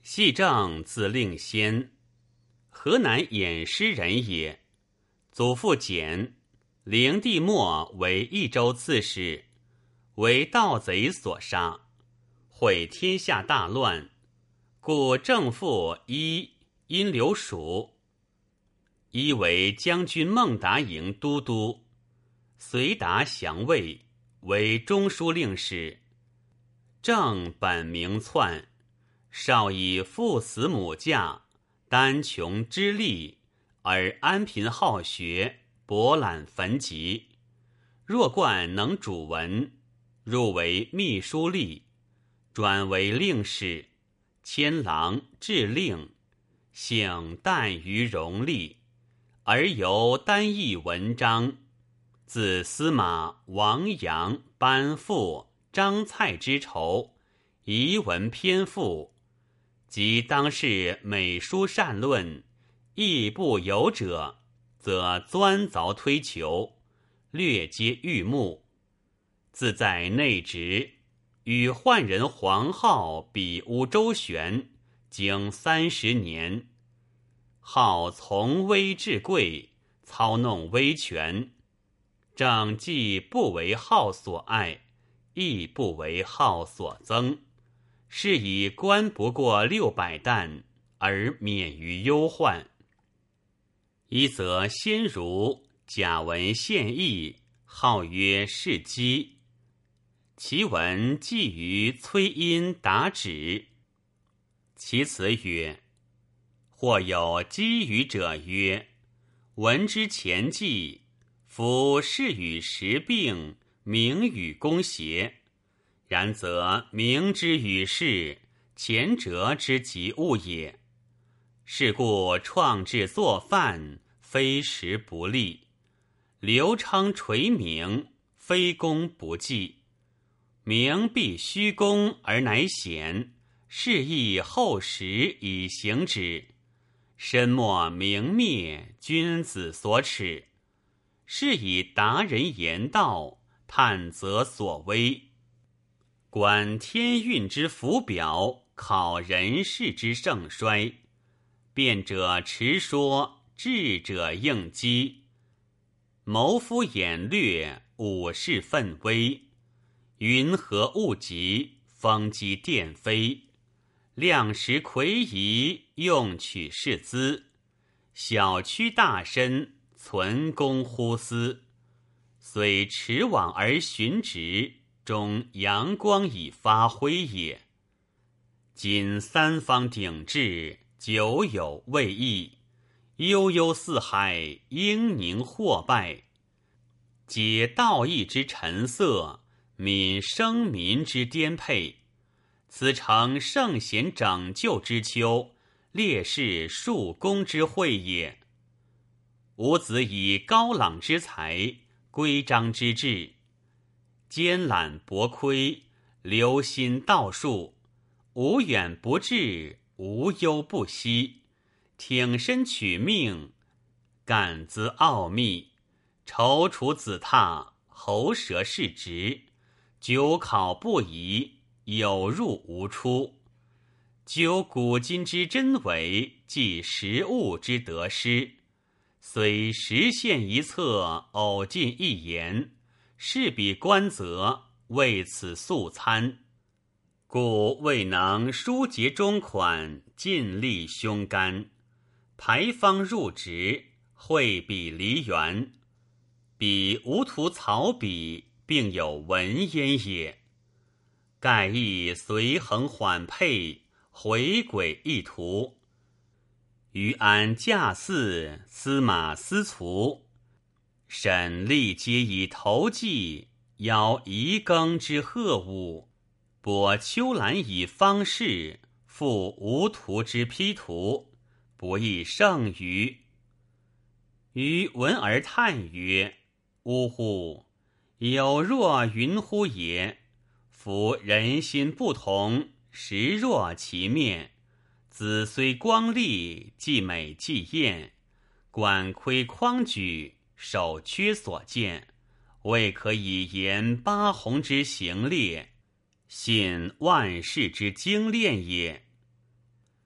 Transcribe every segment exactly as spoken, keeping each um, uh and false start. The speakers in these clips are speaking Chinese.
系正字令先，河南偃师人也。祖父简，灵帝末为益州刺史，为盗贼所杀，毁天下大乱，故正父一因留蜀。一为将军孟达营都督，随达降魏，为中书令史。正本名篡，少以父死母嫁，单穷之力，而安贫好学，博览焚籍。弱冠能主文，入为秘书吏，转为令史、迁郎、治令，幸惮于荣利，而由单议文章。自司马王阳、班复、张蔡之仇，遗文篇赋，及当世美书善论，亦不有者，则钻凿推求，略皆欲目。自在内职，与宦人黄皓比乌周旋，经三十年。好从威至贵，操弄威权。正既不为好所爱，亦不为好所憎，是以官不过六百担，而免于忧患。一则先儒贾文献义，号曰士基，其文记于崔因达止。其词曰：或有讥语者曰，闻之前记，夫事与时并，名与公邪。然则明之与事，前者之及物也。是故创制作范，非时不立；刘昌垂名，非功不继。名必虚功而乃显，是亦后时以行之。身莫明灭，君子所耻。是以达人言道，探则所微。观天运之浮表，考人事之盛衰。辩者持说，智者应机。谋夫眼略，武士奋威。云和物极，风机电飞。量识魁夷，用取士资。小屈大伸，存公乎私。虽持往而循直，终阳光以发辉也。今三方鼎峙，久有未易，悠悠四海，英宁或败。皆道义之陈色，悯生民之颠沛。此诚圣贤拯救之秋，烈士树功之会也。吾子以高朗之才，规章之治，兼揽博窥，留心道术，无远不至，无忧不息，挺身取命，感兹奥秘，踌躇子榻，喉舌是直，久考不疑，有入无出。究古今之真伪，记实物之得失，虽实现一策，偶尽一言，是彼观则，为此素参。故未能疏结中款，尽力胸肝，排方入直，会笔离缘。彼无图草笔，并有文焉也。盖亦随衡缓配，回轨一途。于安驾祀，司马司卒，审吏皆以投寄，邀夷耕之贺物，博秋兰以方士，复无图之批图，不亦胜于？于闻而叹曰：呜呼！有若云乎也？夫人心不同，时若其面。子虽光丽，既美既艳，管窥匡举，手缺所见，未可以言八鸿之行列，信万世之精炼也。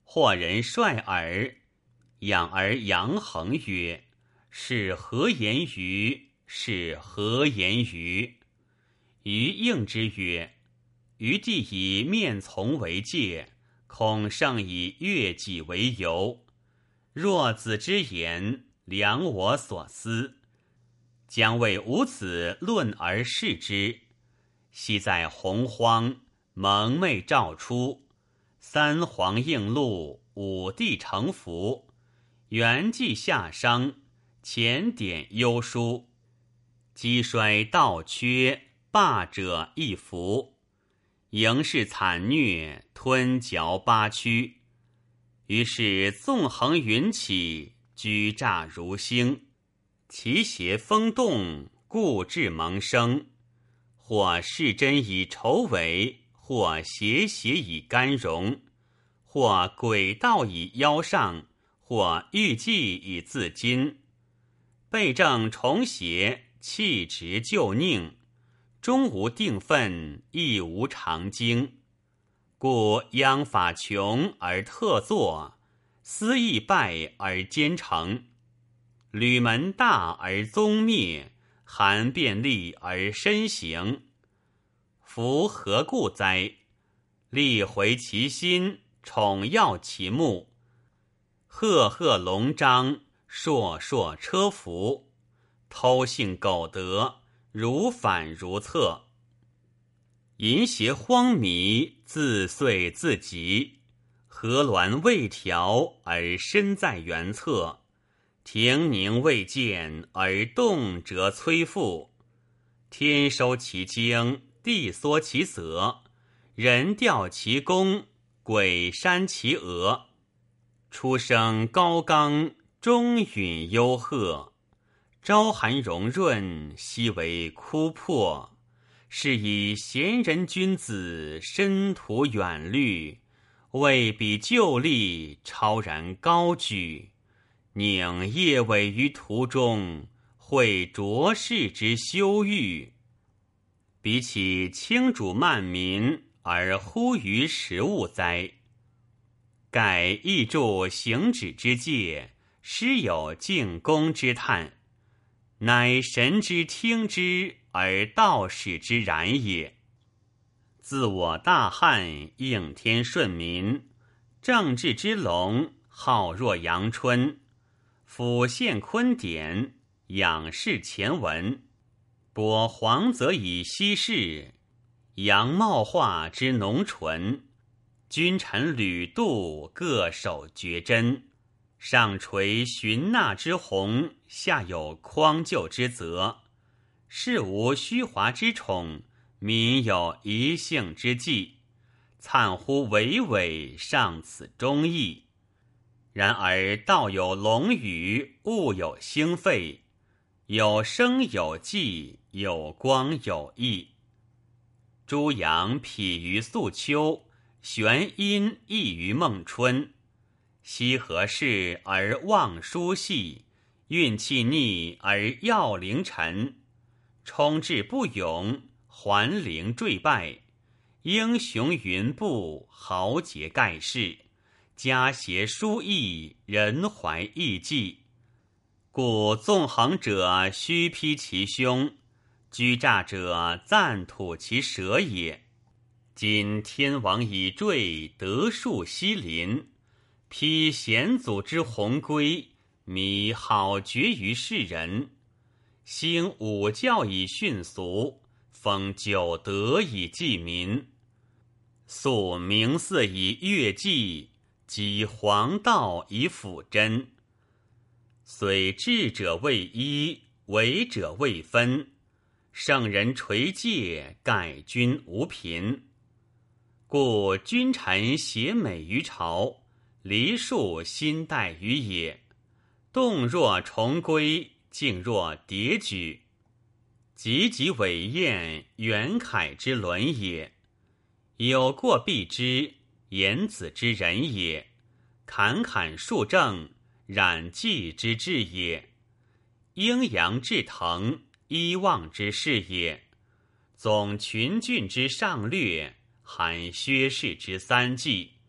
或人率尔，仰而阳衡曰：是何言于？是何言于？余应之曰：余弟以面从为戒，恐圣以悦己为由。若子之言，量我所思，将为吾子论而视之。昔在洪荒，蒙昧照出，三皇应禄，五帝承服，元纪夏商，前典优殊，积衰道缺，霸者一服，营氏惨虐，吞嚼八区。于是纵横云起，居诈如星，其邪风动，故志萌生。或是真以筹尾，或邪邪以干荣，或诡道以腰上，或欲计以自矜。背正重邪，气直就佞，终无定分，亦无常经。故央法穷而特作，私意败而兼成，吕门大而宗灭，韩便利而身行。夫何故哉？力回其心，宠耀其目，赫赫龙章，烁烁车服，偷性苟得，如反如侧。淫邪荒靡，自遂自极，河峦未调而身在原侧，亭宁未见而动辄摧复。天收其精，地缩其泽，人吊其弓，鬼扇其额。出生高冈，终允幽壑，朝寒融润，夕为枯破。是以贤人君子，深途远虑，为比旧力，超然高举。宁夜尾于途中，会浊世之羞欲。比起轻主慢民，而忽于食物哉？盖亦著行止之戒，师有敬功之叹，乃神之听之，而道使之然也。自我大汉，应天顺民，政治之龙，浩若阳春，辅宪坤典，仰视前文，播黄泽以稀释，扬茂化之浓醇。君臣吕度，各守绝真，上垂寻纳之宏，下有匡救之责。世无虚华之宠，民有一幸之计，灿乎巍巍，尚此忠义。然而道有龙羽，物有星沸，有生有寂，有光有翳。诸阳匹于素秋，玄阴异于孟春。羲和氏而望书细，运气逆而耀凌晨。冲至不勇，还陵坠败。英雄云布，豪杰盖世。家谐殊异，人怀异计。故纵横者须披其胸，居诈者暂吐其舌也。今天王已坠，德树西临，披贤祖之鸿归，靡好绝于世人。兴武教以训俗，封九德以济民。肃明寺以乐祭，积黄道以辅真。虽智者未一，为者未分。圣人垂戒，盖君无贫。故君臣协美于朝，黎庶心待于野。动若重归，静若迭举。汲汲伟彦，元凯之伦也。有过必之，言子之人也。侃侃述正，染季之志也。阴阳至腾，依望之事也。总群郡之上略，含薛氏之三纪，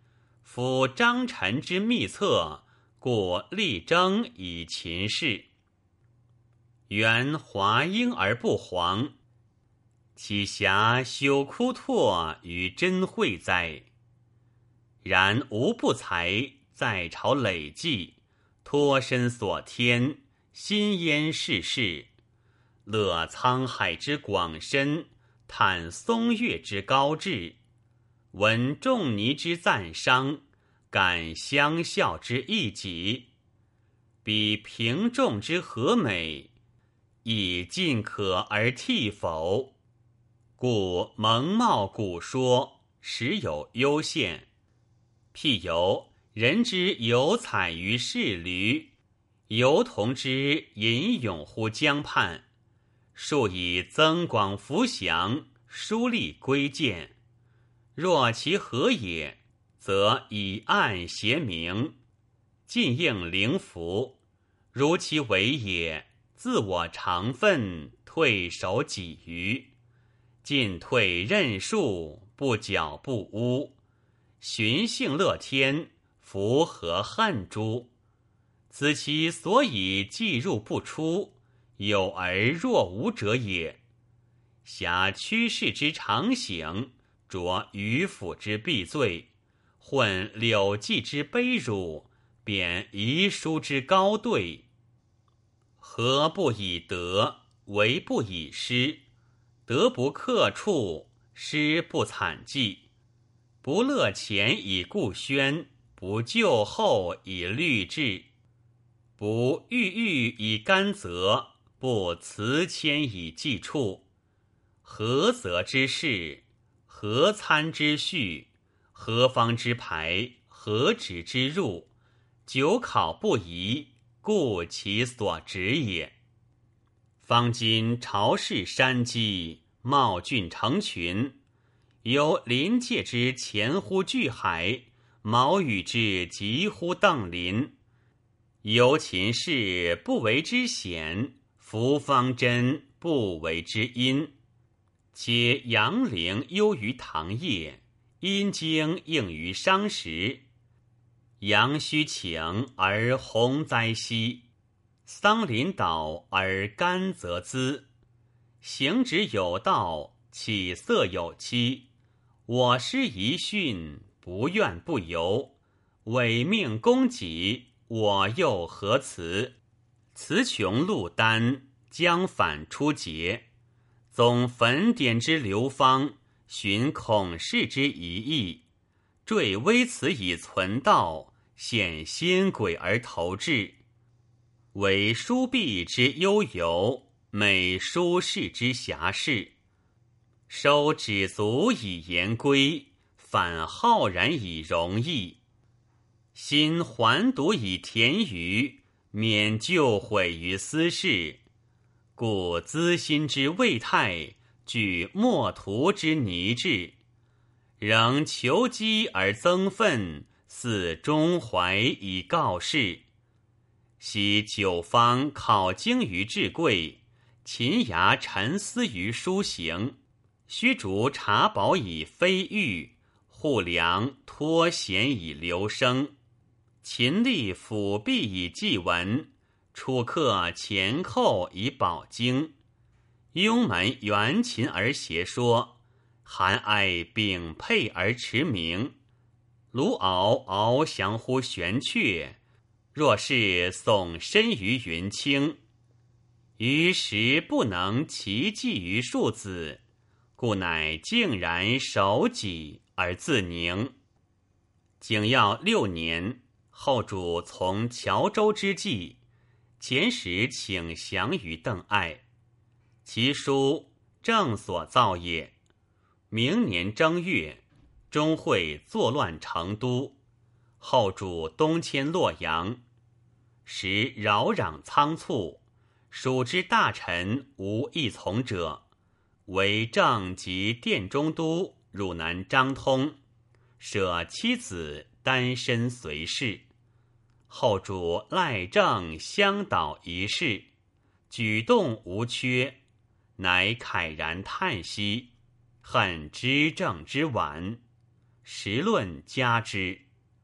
夫张臣之密策，故力争以秦事。原华英而不皇，岂暇休枯拓于真惠哉？然吾不才，在朝累计，托身所天，心焉世事，乐沧海之广深，叹松岳之高致，闻仲尼之赞伤，感相效之义己，比平仲之和美，以尽可而替否？故蒙冒古说，实有优陷。譬犹人之有采于市驴，犹同之吟咏乎江畔，数以增广浮翔，疏立归见。若其何也，则以暗谐明，尽应灵符；如其为也，自我常愤，退守己余，进退任数，不矫不污，循性乐天，夫何恨诸？此其所以既入不出，有而若无者也。辖趋势之常省，着迂腐之避罪，混柳迹之卑辱，贬遗书之高对。何不以德，为不以失？德不克处，失不惨迹。不乐前以固宣，不救后以律治。不郁郁以甘泽，不辞谦以济处。何则之事？何参之序？何方之排？何止之入？久考不移，故其所止也。方今朝市山积，茂峻成群，由临界之前乎巨海，毛羽之急乎邓林。由秦氏不为之险，夫方真不为之阴。且阳陵优于唐业，阴经应于商时。阳虚请而洪灾息，桑林倒而甘泽滋。行止有道，起色有期。我师遗训，不怨不尤。委命供给，我又何辞？词穷路单，将反出节。总焚典之流芳，寻孔氏之遗义，坠微词以存道，显仙鬼而投志。为书壁之悠游，美书世之遐事。收止足以言归，反浩然以容易。心还独以田余，免旧毁于私事。故资心之未泰，具莫图之泥质，仍求机而增愤，似中怀以告世。昔九方考经于至贵，秦牙沉思于书行，虚竹茶宝以飞玉，户梁托弦以流声。秦吏辅弼以记文，楚客前寇以保经。雍门元秦而邪说，韩哀秉佩而驰名。卢敖翱翔乎玄阙，若是耸身于云清。于时不能其计于庶子，故乃竟然守己而自宁。景耀六年，后主从谯周之际，前时请降于邓艾，其书正所造也。明年正月，钟会作乱成都，后主东迁洛阳。时扰攘仓促，蜀之大臣无一从者，为郑及殿中都汝南张通，舍妻子单身随侍。后主赖政相导一事，举动无缺，乃慨然叹息，恨知政之晚。时论加之。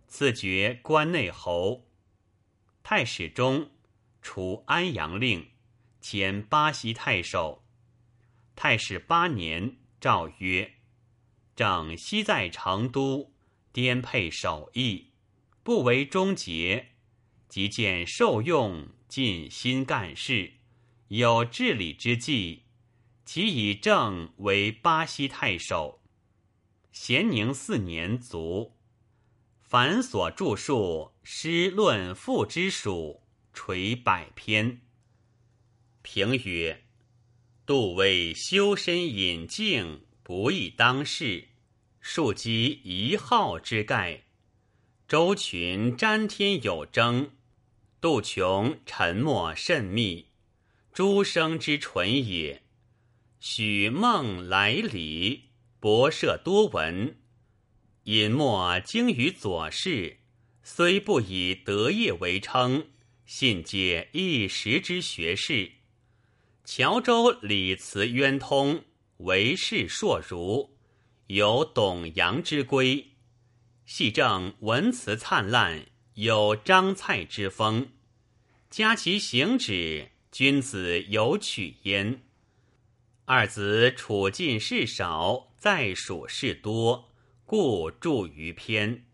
赐爵关内侯。太史中除安阳令，兼巴西太守。太史八年，诏曰：正昔在成都，颠沛守义，不为忠节，即见受用，尽心干事，有治理之计，其以正为巴西太守。咸宁四年卒。凡所著述诗论赋之属，垂百篇。评曰：杜为修身隐静，不易当世，庶几一号之概。周群瞻天有征，杜琼沉默甚密，诸生之纯也。许梦来礼，博涉多闻，隐没精于左氏，虽不以德业为称，信皆一时之学士。谯周礼辞渊通，为士硕儒，有董阳之规。系正文辞灿烂，有张蔡之风。加其行止，君子有取焉。二子处进事少，在蜀事多，故著于篇。